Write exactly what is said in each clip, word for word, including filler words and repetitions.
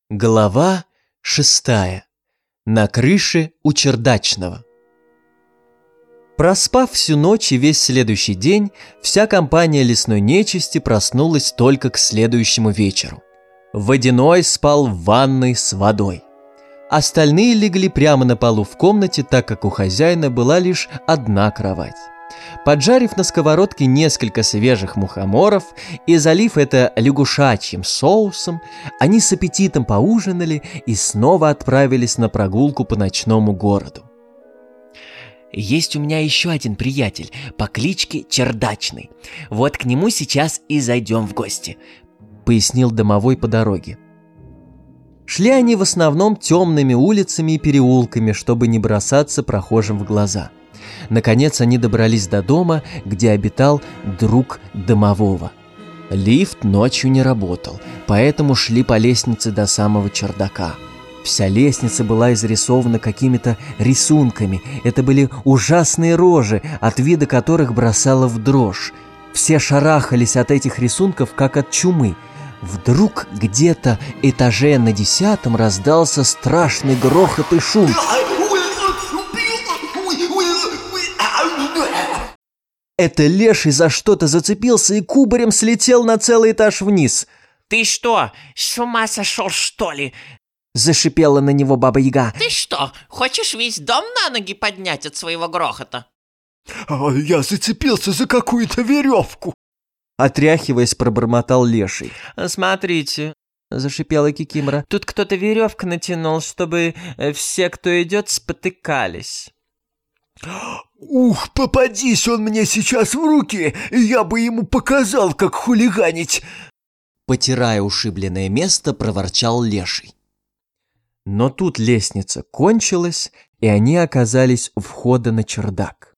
Глава шестая. На крыше у чердачного. Проспав всю ночь и весь следующий день, вся компания лесной нечисти проснулась только к следующему вечеру. Водяной спал в ванной с водой. Остальные легли прямо на полу в комнате, так как у хозяина была лишь одна кровать. Поджарив на сковородке несколько свежих мухоморов и залив это лягушачьим соусом, они с аппетитом поужинали и снова отправились на прогулку по ночному городу. «Есть у меня еще один приятель по кличке Чердачный. Вот к нему сейчас и зайдем в гости», — пояснил домовой по дороге. Шли они в основном темными улицами и переулками, чтобы не бросаться прохожим в глаза. Наконец они добрались до дома, где обитал друг домового. Лифт ночью не работал, поэтому шли по лестнице до самого чердака. Вся лестница была изрисована какими-то рисунками. Это были ужасные рожи, от вида которых бросало в дрожь. Все шарахались от этих рисунков, как от чумы. Вдруг где-то этаже на десятом раздался страшный грохот и шум. Это леший за что-то зацепился и кубарем слетел на целый этаж вниз. «Ты что, с ума сошел, что ли?» Зашипела на него Баба-Яга. «Ты что, хочешь весь дом на ноги поднять от своего грохота?» а «Я зацепился за какую-то веревку!» Отряхиваясь, пробормотал леший. «Смотрите», — зашипела Кикимора, — «тут кто-то веревку натянул, чтобы все, кто идет, спотыкались». «Ух, попадись он мне сейчас в руки, я бы ему показал, как хулиганить!» Потирая ушибленное место, проворчал леший. Но тут лестница кончилась, и они оказались у входа на чердак.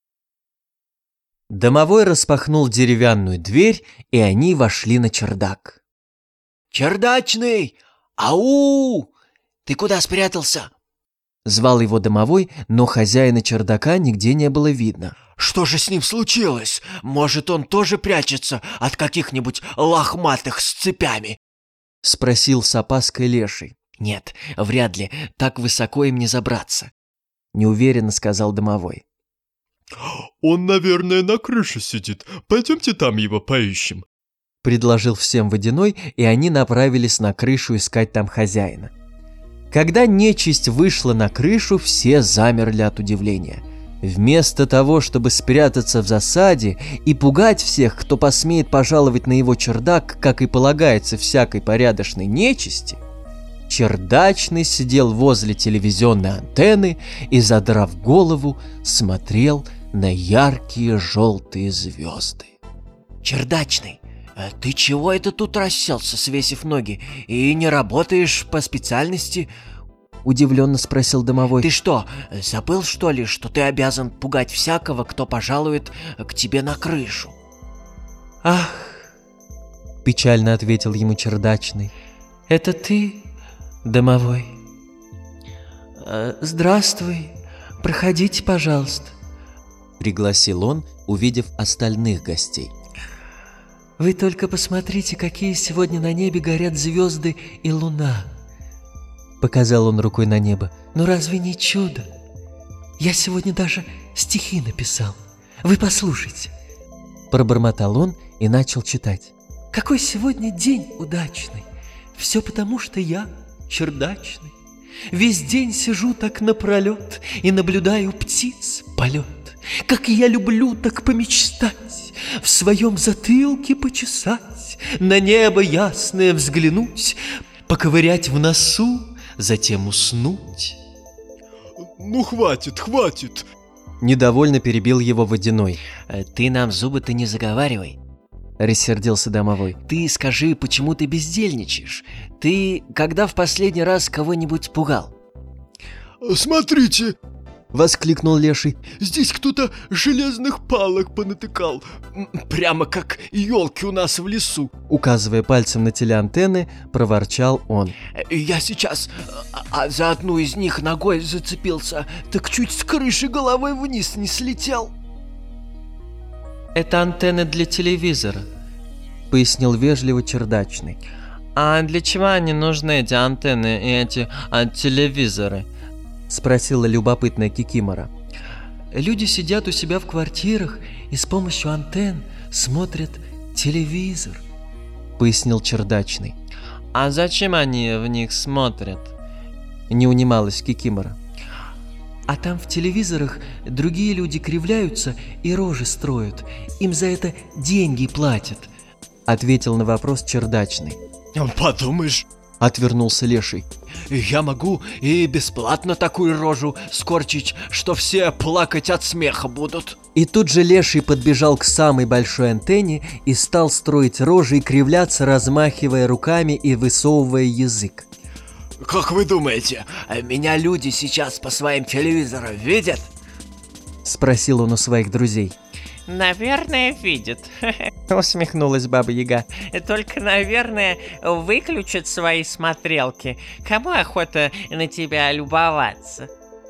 Домовой распахнул деревянную дверь, и они вошли на чердак. «Чердачный! Ау! Ты куда спрятался?» Звал его домовой, но хозяина чердака нигде не было видно. «Что же с ним случилось? Может, он тоже прячется от каких-нибудь лохматых с цепями?» — спросил с опаской леший. «Нет, вряд ли, так высоко им не забраться», — неуверенно сказал домовой. «Он, наверное, на крыше сидит. Пойдемте там его поищем», — предложил всем водяной, и они направились на крышу искать там хозяина. Когда нечисть вышла на крышу, все замерли от удивления. Вместо того, чтобы спрятаться в засаде и пугать всех, кто посмеет пожаловать на его чердак, как и полагается всякой порядочной нечисти, Чердачный сидел возле телевизионной антенны и, задрав голову, смотрел на яркие желтые звезды. «Чердачный, ты чего это тут расселся, свесив ноги, и не работаешь по специальности?» — удивленно спросил домовой. «Ты что, забыл, что ли, что ты обязан пугать всякого, кто пожалует к тебе на крышу?» «Ах!» — печально ответил ему Чердачный. «Это ты, домовой? Здравствуй, проходите, пожалуйста», — пригласил он, увидев остальных гостей. «Вы только посмотрите, какие сегодня на небе горят звезды и луна», — показал он рукой на небо. «Ну разве не чудо? Я сегодня даже стихи написал. Вы послушайте». Пробормотал он и начал читать. «Какой сегодня день удачный! Все потому, что я чердачный. Весь день сижу так напролет и наблюдаю птиц полет. Как я люблю так помечтать, в своем затылке почесать, на небо ясное взглянуть, поковырять в носу, затем уснуть». «Ну хватит, хватит!» — недовольно перебил его водяной. «Ты нам зубы-то не заговаривай», — рассердился домовой. «Ты скажи, почему ты бездельничаешь? Ты когда в последний раз кого-нибудь пугал?» «Смотрите!» — воскликнул леший. «Здесь кто-то железных палок понатыкал, прямо как елки у нас в лесу». Указывая пальцем на телеантенны, проворчал он. «Я сейчас а, за одну из них ногой зацепился, так чуть с крыши головой вниз не слетел». «Это антенны для телевизора», — пояснил вежливо Чердачный. «А для чего они нужны, эти антенны и эти а, телевизоры?» — спросила любопытная Кикимора. Люди сидят у себя в квартирах и с помощью антенн смотрят телевизор, — пояснил чердачный. «А зачем они в них смотрят?» — не унималась Кикимора. А там в телевизорах другие люди кривляются и рожи строят. Им за это деньги платят, — ответил на вопрос чердачный. Подумаешь, Отвернулся Леший. я могу и бесплатно такую рожу скорчить, что все плакать от смеха будут. И тут же Леший подбежал к самой большой антенне и стал строить рожи и кривляться, размахивая руками и высовывая язык. Как вы думаете, Меня люди сейчас по своим телевизорам видят? Спросил он у своих друзей. Наверное, видит. Усмехнулась Баба Яга. Только, наверное, выключат свои смотрелки. Кому охота на тебя любоваться?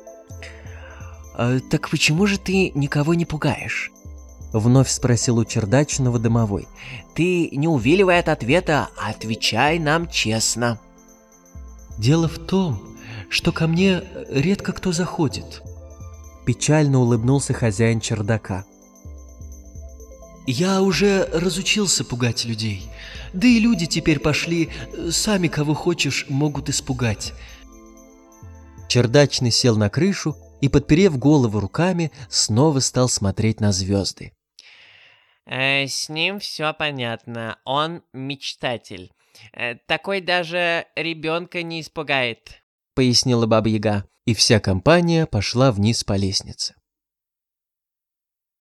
А, так почему же ты никого не пугаешь? Вновь спросил у чердачного домовой. Ты не увиливай от ответа, а отвечай нам честно. Дело в том, что ко мне редко кто заходит. Печально улыбнулся хозяин чердака. Я уже разучился пугать людей. Да и люди теперь пошли, сами кого хочешь могут испугать. Чердачный сел на крышу и, подперев голову руками, снова стал смотреть на звезды. Э, с ним все понятно. Он мечтатель. Э, такой даже ребенка не испугает. Пояснила Баба Яга, и вся компания пошла вниз по лестнице.